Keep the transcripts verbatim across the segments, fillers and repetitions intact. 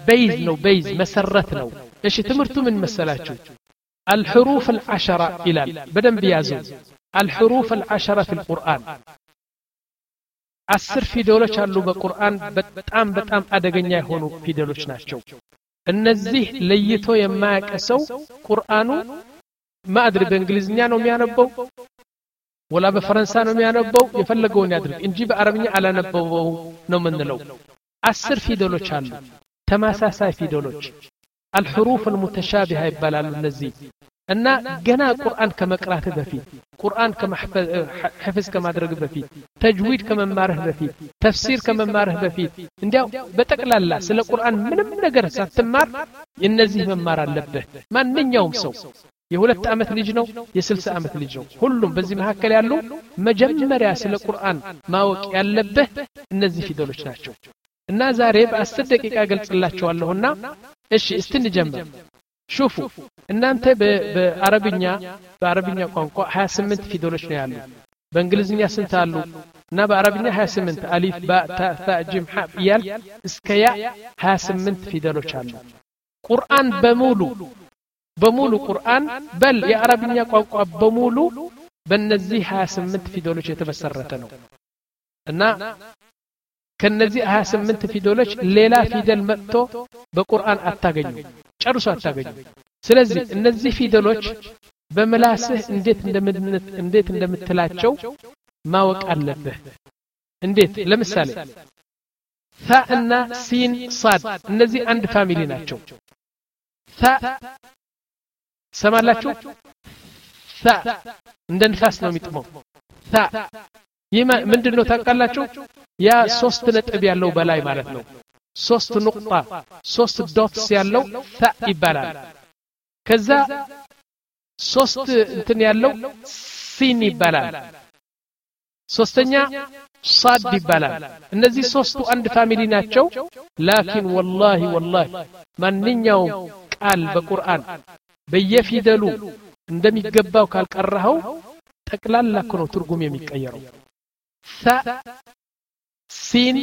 بيز ነው بيز መሰረት ነው እሺ ትምርቱ ምን መሰላችሁ الحروف العشرة إلى بدن بيازو الحروف العشرة في القرآن عشر ፊደሎች አሉ በቁርአን በጣም በጣም አደገኛ የሆኑ ፊደሎች ናቸው እነዚህ ለይቶ የማያቀሰው ቁርአኑ ማድር በእንግሊዝኛ ነው የሚያነበው ወላ በፈረንሳ ነው የሚያነበው የፈለገውን ያድርግ እንጂ በአረብኛ አላነበበው ነው ምንለው عشر ፊደሎች አሉ ተማሳሳይ ፊደሎች الحروف المتشابهة ይባላሉ እነዚህ እና ገና ቁርአን ከመቅራት በፊት ቁርአን ከመሐፈዝ ከማድረግ በፊት ተጅዊድ ከመማርህ በፊት ተፍሲር ከመማርህ በፊት እንዲያው በጠቅላላ ስለ ቁርአን ምንም ነገር ሳትማር እነዚህ መማር አለብህ ማንኛውም ሰው የሁለት አመት ልጅ ነው የስልሳ አመት ልጅ ነው ሁሉም በዚህ መካከል ያሉ መጀመሪያ ስለ ቁርአን ማወቅ ያለብህ እነዚህ ፊደሎች ናቸው እና ዛሬ በአስር ደቂቃ ገልጽላችኋለሁና እሺ እስቲ እንጀምር شوفوا እናንተ በአረብኛ በአረብኛ ቋንቋ ሀያ ስምንት ፊደሎች ነው ያሉ በእንግሊዝኛ ስንት አሉ እና በአረብኛ ሀያ ስምንት አሊፍ ባ ታ ታ ጂም ሐ ይያል እስከ ያ ሀያ ስምንት ፊደሎች አሉ ቁርአን በሙሉ በሙሉ ቁርአን በል የአረብኛ ቋንቋ በሙሉ በእነዚህ ሀያ ስምንት ፊደሎች የተመሰረተ ነው እና ከነዚህ ሀያ ስምንት ፊደሎች ሌላ ፊደል መጥቶ በቁርአን አታገኙ ጨርሶ አታገኙ ስለዚህ እነዚህ ፊደሎች በመላስህ እንዴት እንደምንት እንዴት እንደምትላቸው ማወቅ አለብህ እንዴት ለምሳሌ ታ እና ሲን صاد እነዚህ አንድ ፋሚሊ ናቸው ታ ሰማላችሁ ታ እንደ ንፋስ ነው የሚጥመው ታ ይማ ምንድነው ታውቃላችሁ ያ ሶስት ነጥብ ያለው በላይ ማለት ነው ሶስት ንቁጣ ሶስት ዶትስ ያለው ታ ይባላል ከዛ ሶስት እንትን ያለው ሲን ይባላል ሶስተኛ صاد ይባላል እነዚህ ሶስቱ አንድ ፋሚሊ ናቸው ላኪን والله والله ማንኛው ቃል በቁርአን በየፊደሉ እንደሚገባው ካልቀራው ጠቅላላ ነው ትርጉም የሚቀየረው ሳ ሲን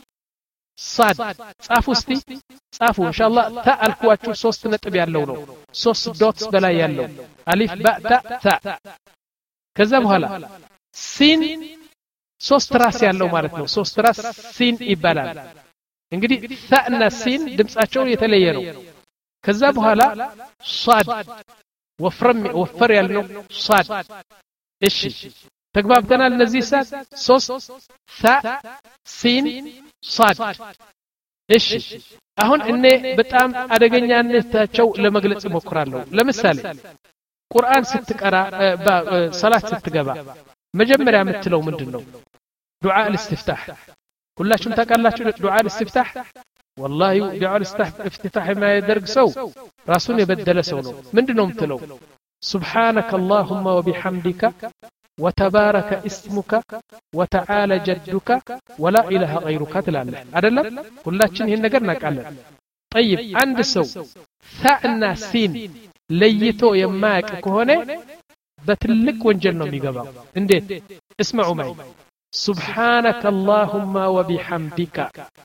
صاد ጻፉ እስቲ ጻፉ ኢንሻአላህ ታ አልኳችሁ ሶስት ነጥብ ያለው ነው ሶስት ዶትስ በላይ ያለው አሊፍ ባ ታ ታ ከዛ በኋላ ሲን ሶስት ራስ ያለው ማለት ነው ሶስት ራስ ሲን ይባላል እንግዲህ ታ እና ሲን ድምጻቸው የተለየ ነው ከዛ በኋላ صاد ወፍረም ወፈር ያለው صاد እሺ ተግባብተናል እነዚህ ሳት ሶስት ታ ሲን صاد እሺ አሁን እኔ በጣም አደገኛነታቸው ለመግለጽ ሞክራለሁ ለምሳሌ ቁርአን ስትቀራ ሰላት ስትገባ መጀመሪያ የምትለው ምንድነው ዱዓ الاستفتاح ሁላችሁም ታውቃላችሁ ዱዓ الاستفتاح والله ዱዓ الاستفتاح ما يدرك ሰው ራሱን የበደለ ሰው ነው ምንድነው የምትለው سبحانك اللهم وبحمدك وتبارك اسمك وتعالى جدك ولا اله غيرك تلاله አይደለም ሁላችን ይሄን ነገር እናውቃለን طيب አንድ ሰው ثاءና ሲን ለይቶ የማያውቅ ከሆነ በትልቅ ወንጀል ነው የሚገባው እንዴት اسمعوا معي سبحانك اللهم وبحمدك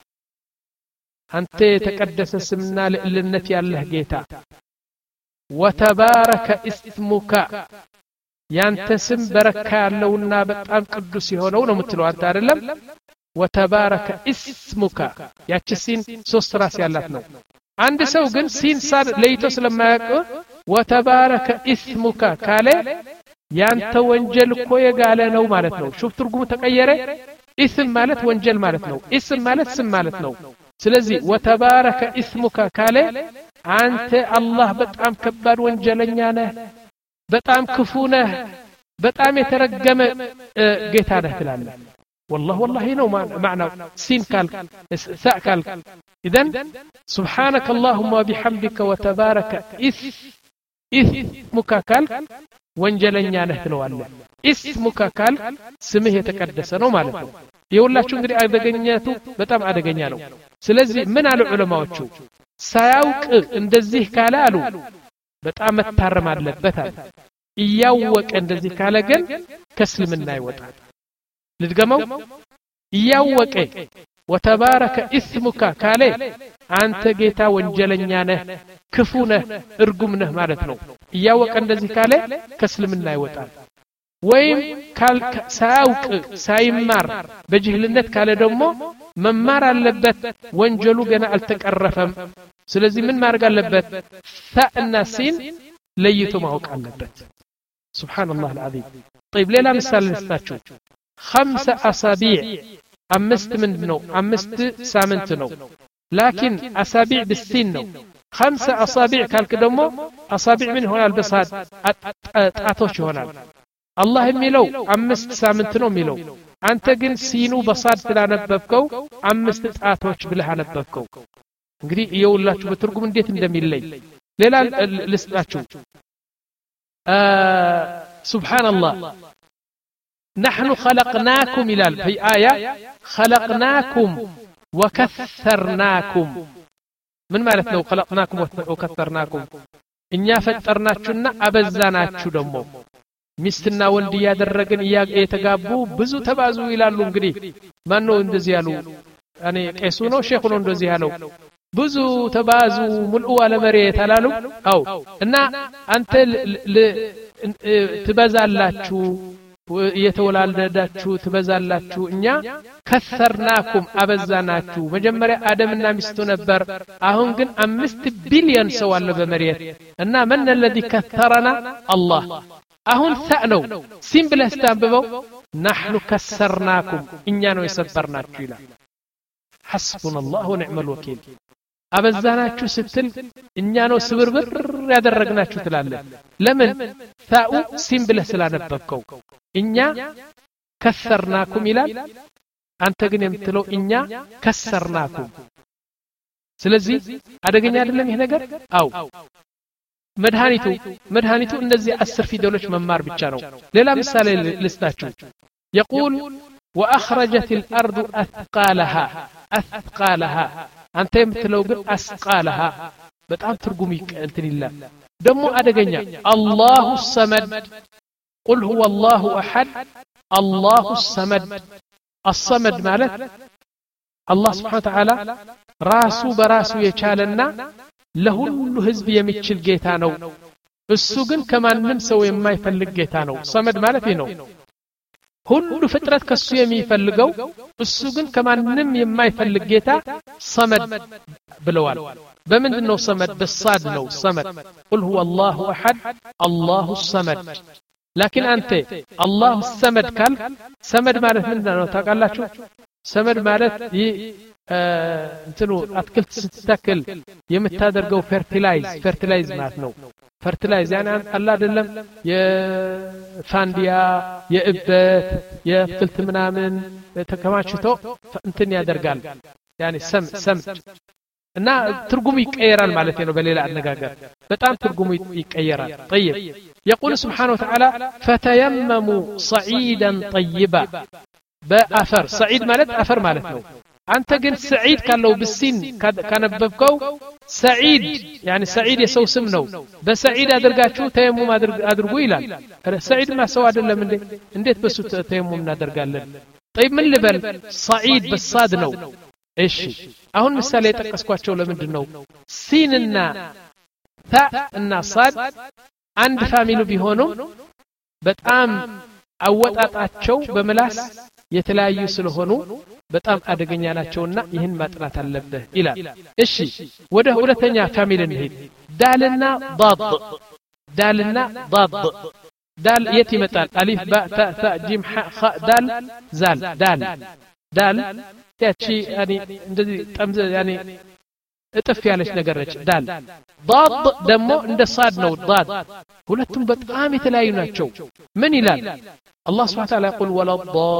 አንተ የተቀደሰ ስምና ለእልነት ያለህ ጌታ وتبارك اسمك ያንተ ስም በረካ ያለውና በጣም ቅዱስ የሆነው ነው የምትለው አንተ አይደለም وتبارك اسمك ያቺ ሲን ሶስት ራስ ያላት ነው አንድ ሰው ግን ሲን ሳር ለይቶ ስለማያውቅ وتبارك اسمك ካለ ያንተ ወንጀል እኮ የጋለ ነው ማለት ነው ሹፍ ትርጉሙ ተቀየረ اسم ማለት ወንጀል ማለት ነው اسم ማለት ስም ማለት ነው ስለዚህ وتبارك اسمك ካለ አንተ አላህ በጣም ከባድ ወንጀለኛ ነህ በጣም ክፉ ነህ በጣም የተረገመ ጌታ ነህ ትላለህ والله والله ነው معنى سين قال ثاء قال اذا سبحانك اللهم وبحمدك وتبارك اسمك قال ወንጀለኛ ነህ ትለዋለህ اسمك قال ስምህ የተቀደሰ ነው ማለት ነው ይኸውላችሁ እንግዲህ አደገኛቱ በጣም አደገኛ ነው ስለዚህ ምን አሉ ዑለማዎቹ ሳያውቅ እንደዚህ ካለ አሉ በጣም መታረም አለበት እያወቀ እንደዚህ ካለ ግን ከእስልምና ይወጣል ልድገመው እያወቀ وتبارك اسمك ካለ አንተ ጌታ ወንጀለኛ ነህ ክፉ ነህ እርጉም ነህ ማለት ነው እያወቀ እንደዚህ ካለ ከእስልምና ይወጣል ወይም ሳያውቅ ሳይማር በጅህልነት ካለ ደግሞ መማር አለበት ወንጀሉ ገና አልተቀረፈም ስለዚህ ምን ማድረግ አለበት ታእና ሲን ለይቶ ማወቅ አለበት ሱብሃንአላህ العظيم طيب ሌላ ምሳሌ ልስጣችሁ خمس أصابع አምስት ምንድነው አምስት ሳምንት ነው لكن أصابع بالسين ነው خمس أصابع ካልክ ደግሞ أصابع ምን ሆናል በሳድ ጣቶች ይሆናል አላህ የሚለው አምስት ሳምንት ነው የሚለው አንተ ግን ሲኑ በሳድ ስላነበብከው አምስት ጣቶች ብለህ አነበብከው እንግዲህ ይኸውላችሁ በትርጉም እንዴት እንደሚለይ ሌላ ልስጣችሁ سبحان الله نحن خلقناكم إلى في آية خلقناكم وكثرناكم من مالت لو خلقناكم وكثرناكم إنيا فترناكونا أبزاناكو دمو ሚስትና ወንድ ያደረገን እያገተጋቡ ብዙ ተባዙ ይላሉ እንግዲህ ማን ነው እንደዚህ ያሉ እኔ ቄሱ ነው ሼኹ ነው እንደዚህ ያለው ብዙ ተባዙ ሙሉ ወለ መሬት አላሉ አው እና አንተ ትበዛላችሁ የተወላለዳችሁ ትበዛላችሁ እኛ ከሰርናኩም አበዛናችሁ መጀመሪያ አደምና ሚስቱ ነበር አሁን ግን አምስት ቢሊዮን ሰው አለ በመሬት እና من الذي كثرنا الله አሁን ሰአነው ሲምፕል አስተንብበው نحن كسرناكم እኛ ነው የሰበርናችሁ ይላል حسبنا الله ونعم الوكيل አበዛናችሁ ስትል እኛ ነው ስብርብር ያደረግናችሁ ትላለ ለምን ታኡ ሲምፕል ስላነበብከው እኛ كسرناكم ይላል አንተ ግን የምትለው እኛ كسرناكم ስለዚህ አደገኛ አይደለም ይሄ ነገር አው መድሃኒቱ መድሃኒቱ እንደዚህ አስር ፊደሎች መማር ብቻ ነው ሌላ ምሳሌ ልስጣችሁ يقول واخرجت الارض اثقالها اثقالها አንተ የምትለው ግን አስቃለها በጣም ትርጉም እንትን ይላል ደሞ አደገኛ الله الصمد قل هو الله احد الله الصمد الصمد ማለት الله سبحانه وتعالى ራሱ በራሱ የቻለና ለሁሉ ህዝብ የሚችል ጌታ ነው እሱ ግን ከማንንም ሰው የማይፈልግ ጌታ ነው ሰመድ ማለት ነው ሁሉ ፍጥረት ከሱ የሚፈልገው እሱ ግን ከማንንም የማይፈልግ ጌታ ሰመድ ብለዋል በምንድነው ሰመድ በሳድ ነው ሰመድ قل هو الله احد الله الصمد لكن انت الله الصمد قال ሰመድ ማለት ምንድነው ታውቃላችሁ ሰመድ ማለት እንትኑ አትክልት ስትተክል የምታደርገው ፈርቲላይዝ ፈርቲላይዝ ማለት ነው ፈርቲላይዝ يعني አላ አይደለም የፋንዲያ የእበት የአትክልት ምናምን ተከማችቶ እንትን ያደርጋል يعني ሰም ሰም እና ትርጉሙ ይቀየራል ማለት ነው በሌላ አነጋገር በጣም ትርጉሙ ይቀየራል طيب يقول سبحانه وتعالى فتيمموا صعيدا طيبا በአፈር ሰዒድ ማለት አፈር ማለት ነው አንተ ግን ሰዒድ ካለው በሲን ካነበብከው ሰዒድ يعني ሰዒድ የሰው ስም ነው በሰዒድ አድርጋችሁ ተየሙም አድርጉ ይላል ሰዒድ ማሰው አይደለም እንዴ እንዴት በሱ ተየሙም እናደርጋለን طيب ምን ልበል ሰዒድ በሳድ ነው እሺ አሁን ምሳሌ ተጠቀስኳቸው ለምንድን ነው ሲንና ታ እና ሳድ አንድ ፋሚሊ ቢሆኑም በጣም አወጣጣቸው በመላስ የተለያዩ ስለሆኑ በጣም አደገኛ ናቸውና ይህን ማጥናት አለበት ይላል እሺ ወደ ሁለተኛ ፋሚሊ እንሂድ ዳልና ضاد ዳልና ضاد ዳል የት ይመጣል አሊፍ ባ ታ ታ ጂም ሐ ኸ ዳል ዛል ዳል ዳል ያቺ يعني እንደዚህ ጠምዘ يعني እጥፍ ያለች ነገር ነች ዳል ضاد ደግሞ እንደ ሳድ ነው ضاد ሁለቱም በጣም የተለያዩ ናቸው ምን ይላል الله سبحانه وتعالى يقول ولا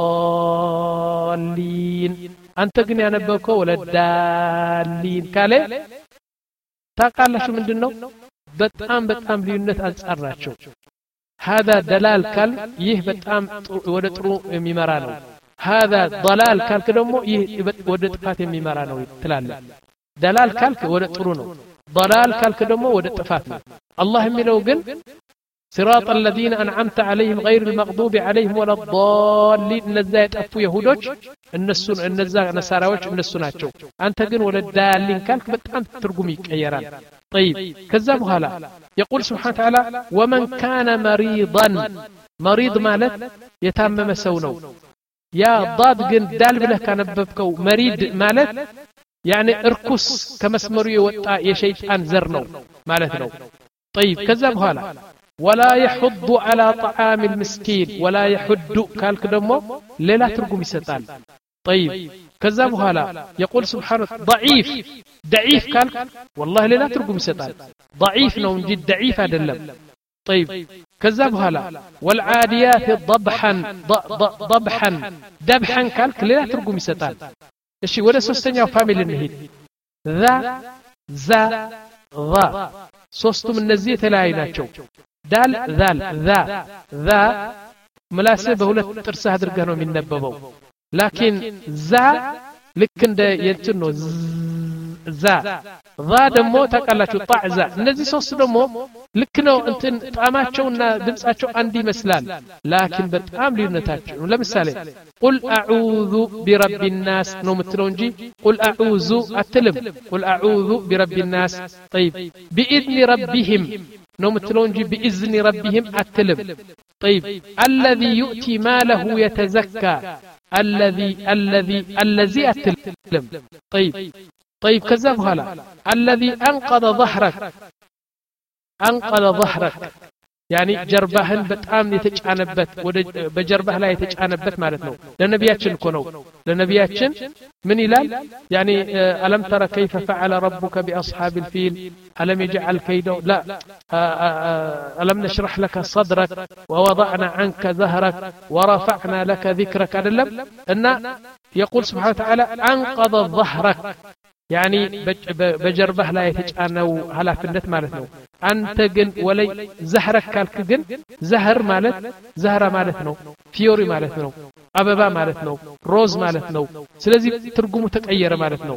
الضالين أنت قن ينبوك ولا الدالين كالي تقال شو من دنو بتأم بتأم ليونت أنسأراتشو هذا دلال كال يه بتأم ودترو ميمرانو هذا ضلال كال كدمو يه ودتفات ميمرانو تلال دلال كال ودترونو ضلال كال كدمو ودتفات الله ميلو قن صراط الذين أنعمت عليهم غير المغضوب عليهم ولا الضالين እነዛ የጠፉ ይሁዶች እነሱ እነዛ ነሳራዎች እነሱ ናቸው አንተ ግን ወደ ዳሊን ካልክ በጣም ትርጉም ይቀየራል طيب ከዛ በኋላ يقول سبحانه وتعالى ومن كان مريضا مريض ማለት የታመመ ሰው ነው ያ ضاد ግን ዳል ብለህ ካነበብከው مريض ማለት يعني እርኩስ ከመስመሩ የወጣ የሸይጣን ዘር ነው ማለት ነው طيب ከዛ በኋላ ولا يحض على طعام المسكين ولا يحد كالك دمو لا ترجم يسطال طيب كذا بحالا يقول سبحانه ضعيف ضعيف كالك والله لا ترجم يسطال ضعيف نو نجي ضعيف ادلم طيب كذا بحالا والعاديات ضبحا ضبحا ذبحا كالك لا ترجم يسطال እሺ ወደ ሶስተኛው ፋሚሊ እንሂድ ذا ذا ذا ሶስቱም እነዚህ የተለያዩ ናቸው ዳል ዛል ዛ ዛ ምላስ በሁለት ጥርስ አድርገህ ነው የሚነበበው ላኪን ዛ ልክ እንደ የእንትን ነው ዛ ዛ ደግሞ ተቀላችሁ ጣዕዛ እነዚህ ሶስት ደግሞ ልክ ነው እንትን ጣማቸውና ድምጻቸው አንድ ይመስላል ላኪን በጣም ልዩነታቸው ለምሳሌ ቁል አዑዙ ቢረቢን ናስ ነው የምትለው እንጂ ቁል አዑዙ አትልም ቁል አዑዙ ቢረቢን ናስ طيب باذن ربهم ነው የምትለው እንጂ باذن ربهم አትልም طيب الذي يؤتي ماله يتزكى الذي الذي الذي أتلم طيب طيب كذا بهلا الذي أنقذ ظهرك أنقذ ظهرك يعني جربهن بتعام يتجانبت بجربه لا يتجانبت معناته لنبياتشن كونو لنبياتشن من إلال يعني ألم ترى كيف فعل ربك بأصحاب الفيل ألم يجعل كيده لا ألم نشرح لك صدرك ووضعنا عنك ظهرك ورفعنا لك ذكرك أدلم أن يقول سبحانه وتعالى أنقذ ظهرك يعني بجربه لا يتجانو هلا في النت معناته أنت جن ولي زهرك كالك جن زهر مالت زهرة مالتنا فيوري مالتنا أبابا مالتنا روز مالتنا سلزي ترجمه تغير مالتنا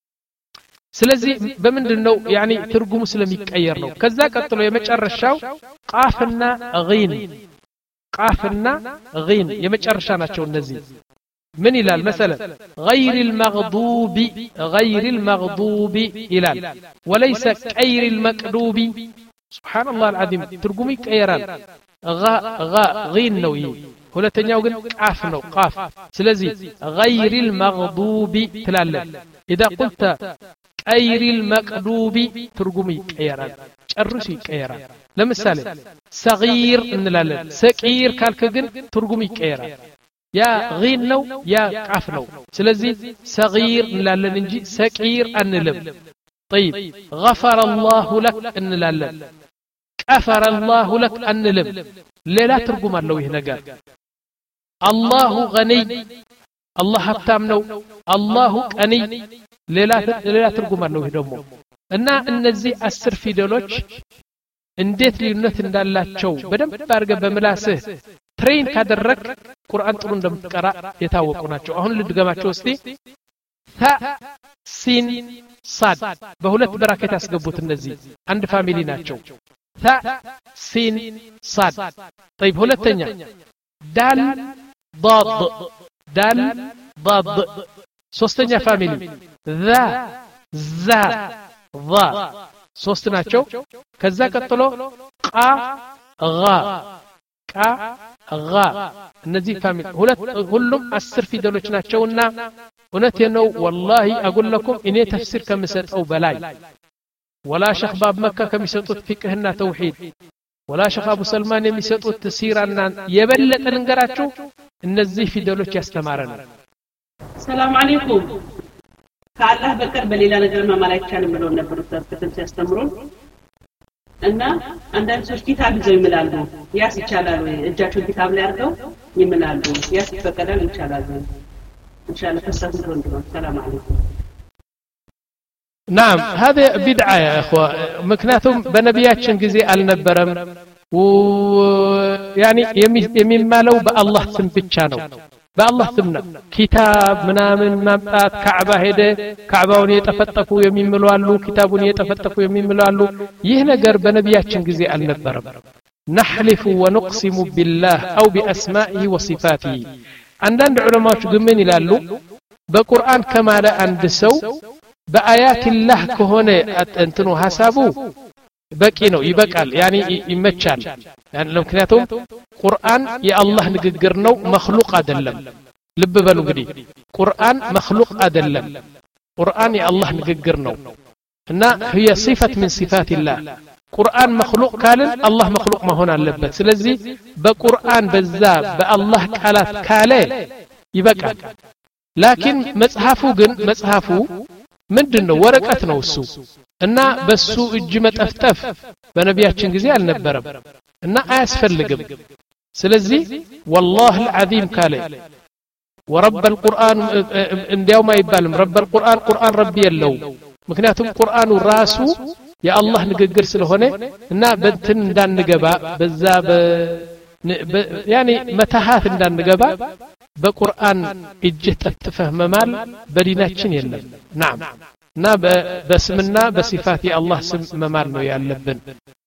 سلزي بمن النو يعني ترجمه سلمي يغيرنا كذا قتلوا يمچرشاو قافنا غين قافنا غين يمچرشا ናቸው እነዚህ من إلال مثلا غير المغضوب غير المغضوب إلال وليس غير المكذوب سبحان الله العظيم ترجمي كيران غا غا غين نوي ሁለተኛው ግን ቃፍ ነው ቃፍ ስለዚህ غير المغضوب ትላለ اذا قلت غير المكذوب ترجمي كيران ጨርሱ ይቀየራል ለምሳሌ صغير እንላለን ሰቂር ካልከ ግን ትርጉም ይቀየራል يا غين نو يا قاف نو سلازي صغير نلالن انجي سقير انلم طيب غفر الله لك انلالن غفر الله لك انلم لا ترجم الله ይህ ነገር الله غني الله حتام نو الله غني ሌላ ሌላ ትርጉም አለው ይሄ ደግሞ እና እነዚህ አስር ፊደሎች እንዴት ልዩነት እንዳላቸው በደንብ አድርገህ በመላስህ ትሬን ካደረክ ቁርአን ጥሩ እንደምትቀራ የታወቁ ናቸው አሁን ልድገማቸው እስቲ ታ ሲን ሳድ በሁለት በራከት ያስገቡት እነዚህ አንድ ፋሚሊ ናቸው ታ ሲን ሳድ طيب ሁለተኛ ዳል ضاد ዳል ضاد ሶስተኛ ፋሚሊ ذا ዛ ضا ሶስት ናቸው ከዛ ቀጥሎ ቃ ጋ ቃ ጋ እነዚህ ፋሚሊ ሁለት ሁሉም አስር ፊደሎች ናቸውና እውነቴ ነው والله اقول لكم እኔ ተፍሲር ከምሰጠው በላይ ولا شيخ باب مكه ከሚሰጡት ፍቅህና ተውሂድ ولا شيخ ابو سلمان የሚሰጡት ሲራና የበለጠ እንገራችሁ እነዚህ ፊደሎች ያስተማረን ሰላም አለይኩም ከአላህ በቀር በሌላ ነገር ማማር አይቻልም ብለው ነበር ተፈተን ሲያስተምሩን እና አንዳንድ ሰዎች ኪታብ ይዘው ይምላሉ ያስ ይቻላል ወይ እጃቸው ኪታብ ላይ አድርገው ይምላሉ ያስ ይፈቀዳል ይቻላል ወይ ኢንሻአላህ ተሰብሩ እንደው ሰላም አለይኩም نعم هذا بدعه يا اخوه مكناتهم بنبياتችን ጊዜ አልነበረም يعني የሚማለው በአላህ ስም ብቻ ነው በአላህ ስም ነው ኪታብ ምናምን ማምጣት ካዕባ ሄደ ካዕባውን የጠፈጠፉ የሚምሉ አሉ ኪታቡን የጠፈጠፉ የሚምሉ አሉ ይህ ነገር በነቢያችን ጊዜ አልነበረም نحلف ونقسم بالله أو بأسمائه وصفاته عندنا علماء جمعين يلالو بقرآن كما لا أندسو بآيات الله كهونة أنتنو حسابو بكينو يبقال يعني يمتشال يعني لو كنتم قرآن يا الله نقرنو مخلوق أدلم لب بلو قدي قرآن مخلوق أدلم قرآن يا الله نقرنو إن هي صفة من صفات الله قرآن مخلوق كالن الله مخلوق ما هنا اللبت سلزي بقرآن بالذاب بالله كالات كاله يبقى لكن مصحفو جن مصحفو مندنو ورقت ነው እሱ እና በሱ እጅ መጠፍጠፍ በነቢያችን ጊዜ አልነበረም እና አያስፈልግም ስለዚህ والله العظيم ካለ ورب القرآن እንዲያው ማይባልም رب القرآن ቁርአን ረቢ የለው ምክንያቱም ቁርአኑ ራሱ የአላህ ንግግር ስለሆነ እና በእንትን እንዳንገባ በዛ በ يعني متاهات እንዳንገባ በቁርአን እጅ ተጥፈህ መማል በዲናችን የለም نعم እና በስምና በሲፋት የአላህ ስም መማል ነው ያለብን